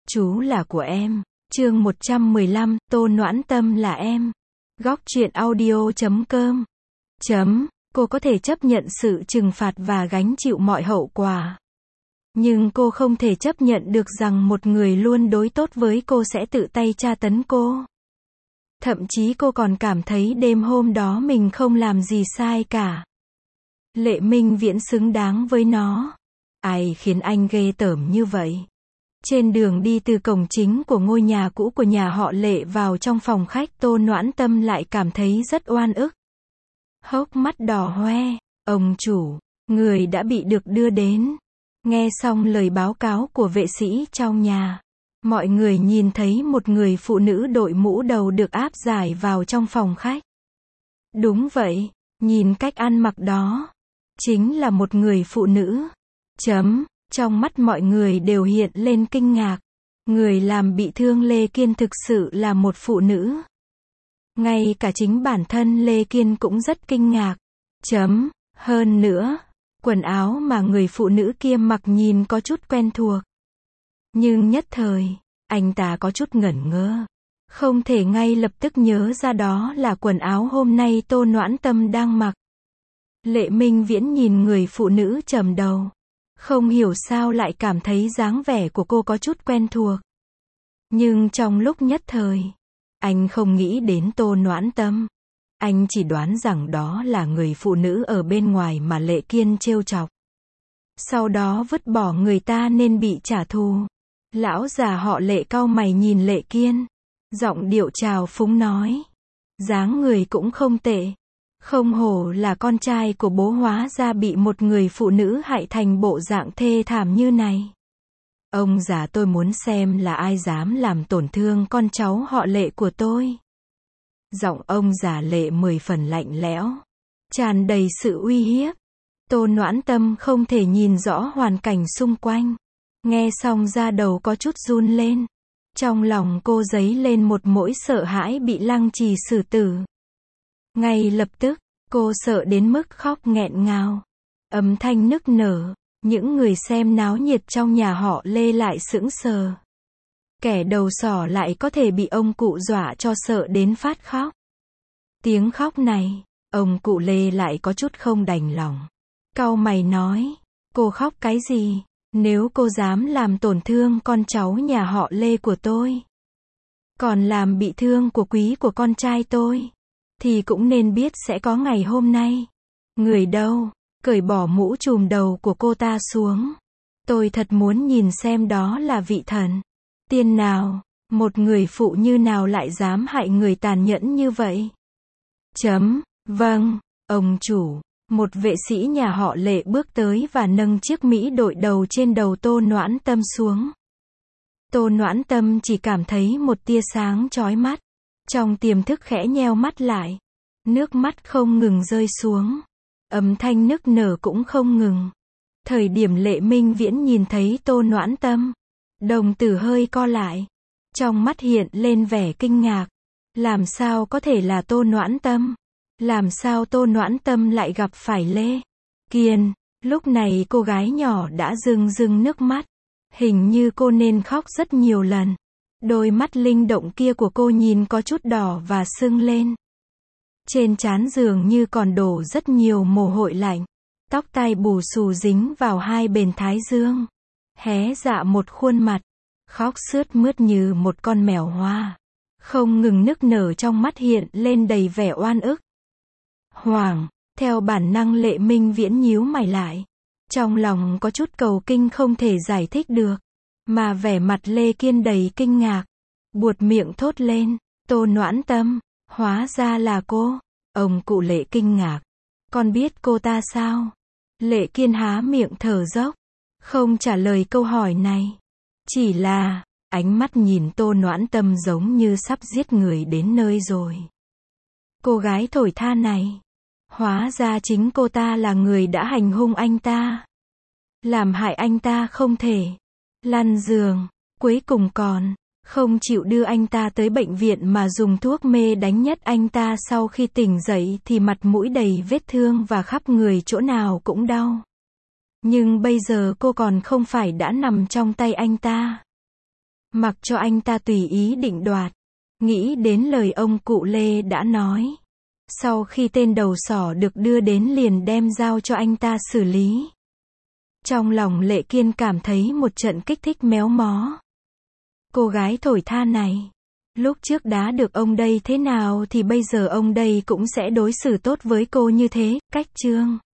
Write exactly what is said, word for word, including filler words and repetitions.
Chú là của em. Chương một trăm mười lăm, Tô Noãn Tâm là em. Góc truyện audio chấm com. Chấm, cô có thể chấp nhận sự trừng phạt và gánh chịu mọi hậu quả. Nhưng cô không thể chấp nhận được rằng một người luôn đối tốt với cô sẽ tự tay tra tấn cô. Thậm chí cô còn cảm thấy đêm hôm đó mình không làm gì sai cả. Lệ Minh Viễn xứng đáng với nó. Ai khiến anh ghê tởm như vậy? Trên đường đi từ cổng chính của ngôi nhà cũ của nhà họ Lệ vào trong phòng khách, Tô Noãn Tâm lại cảm thấy rất oan ức. Hốc mắt đỏ hoe, ông chủ, người đã bị được đưa đến. Nghe xong lời báo cáo của vệ sĩ trong nhà, mọi người nhìn thấy một người phụ nữ đội mũ đầu được áp giải vào trong phòng khách. Đúng vậy, nhìn cách ăn mặc đó, chính là một người phụ nữ. Chấm, trong mắt mọi người đều hiện lên kinh ngạc. Người làm bị thương Lê Kiên thực sự là một phụ nữ. Ngay cả chính bản thân Lê Kiên cũng rất kinh ngạc. Chấm, hơn nữa, quần áo mà người phụ nữ kia mặc nhìn có chút quen thuộc. Nhưng nhất thời, anh ta có chút ngẩn ngơ. Không thể ngay lập tức nhớ ra đó là quần áo hôm nay Tô Noãn Tâm đang mặc. Lệ Minh Viễn nhìn người phụ nữ trầm đầu. Không hiểu sao lại cảm thấy dáng vẻ của cô có chút quen thuộc. Nhưng trong lúc nhất thời, anh không nghĩ đến Tô Noãn Tâm. Anh chỉ đoán rằng đó là người phụ nữ ở bên ngoài mà Lệ Kiên trêu chọc. Sau đó vứt bỏ người ta nên bị trả thù. Lão già họ Lệ cau mày nhìn Lệ Kiên. Giọng điệu trào phúng nói. Dáng người cũng không tệ. Không hổ là con trai của bố, hóa ra bị một người phụ nữ hại thành bộ dạng thê thảm như này. Ông già, tôi muốn xem là ai dám làm tổn thương con cháu họ Lệ của tôi. Giọng ông già Lệ mười phần lạnh lẽo, tràn đầy sự uy hiếp. Tô Noãn Tâm không thể nhìn rõ hoàn cảnh xung quanh. Nghe xong da đầu có chút run lên. Trong lòng cô dấy lên một nỗi sợ hãi bị lăng trì xử tử. Ngay lập tức, cô sợ đến mức khóc nghẹn ngào. Âm thanh nức nở, những người xem náo nhiệt trong nhà họ Lê lại sững sờ. Kẻ đầu sỏ lại có thể bị ông cụ dọa cho sợ đến phát khóc. Tiếng khóc này, ông cụ Lê lại có chút không đành lòng. Cau mày nói, cô khóc cái gì? Nếu cô dám làm tổn thương con cháu nhà họ Lê của tôi, còn làm bị thương của quý của con trai tôi, thì cũng nên biết sẽ có ngày hôm nay. Người đâu? Cởi bỏ mũ trùm đầu của cô ta xuống. Tôi thật muốn nhìn xem đó là vị thần tiên nào, một người phụ như nào lại dám hại người tàn nhẫn như vậy. Chấm, vâng, ông chủ. Một vệ sĩ nhà họ Lệ bước tới và nâng chiếc mỹ đội đầu trên đầu Tô Noãn Tâm xuống. Tô Noãn Tâm chỉ cảm thấy một tia sáng chói mắt. Trong tiềm thức khẽ nheo mắt lại. Nước mắt không ngừng rơi xuống. Âm thanh nức nở cũng không ngừng. Thời điểm Lệ Minh Viễn nhìn thấy Tô Noãn Tâm, đồng tử hơi co lại. Trong mắt hiện lên vẻ kinh ngạc. Làm sao có thể là Tô Noãn Tâm? Làm sao Tô Noãn Tâm lại gặp phải Lê Kiên? Lúc này cô gái nhỏ đã rưng rưng nước mắt. Hình như cô nên khóc rất nhiều lần. Đôi mắt linh động kia của cô nhìn có chút đỏ và sưng lên. Trên trán dường như còn đổ rất nhiều mồ hôi lạnh. Tóc tai bù xù dính vào hai bên thái dương. Hé dạ một khuôn mặt. Khóc sướt mướt như một con mèo hoa. Không ngừng nức nở, trong mắt hiện lên đầy vẻ oan ức. Hoàng, theo bản năng Lệ Minh Viễn nhíu mày lại. Trong lòng có chút cầu kinh không thể giải thích được. Mà vẻ mặt Lê Kiên đầy kinh ngạc. Buột miệng thốt lên, Tô Noãn Tâm, hóa ra là cô. Ông cụ Lệ kinh ngạc. Con biết cô ta sao? Lệ Kiên há miệng thở dốc. Không trả lời câu hỏi này. Chỉ là, ánh mắt nhìn Tô Noãn Tâm giống như sắp giết người đến nơi rồi. Cô gái thổi tha này. Hóa ra chính cô ta là người đã hành hung anh ta. Làm hại anh ta không thể lăn giường. Cuối cùng còn không chịu đưa anh ta tới bệnh viện mà dùng thuốc mê đánh nhất anh ta. Sau khi tỉnh dậy thì mặt mũi đầy vết thương và khắp người chỗ nào cũng đau. Nhưng bây giờ cô còn không phải đã nằm trong tay anh ta. Mặc cho anh ta tùy ý định đoạt. Nghĩ đến lời ông cụ Lê đã nói. Sau khi tên đầu sỏ được đưa đến liền đem giao cho anh ta xử lý. Trong lòng Lệ Kiên cảm thấy một trận kích thích méo mó. Cô gái thổi tha này. Lúc trước đã được ông đây thế nào thì bây giờ ông đây cũng sẽ đối xử tốt với cô như thế, cách chương.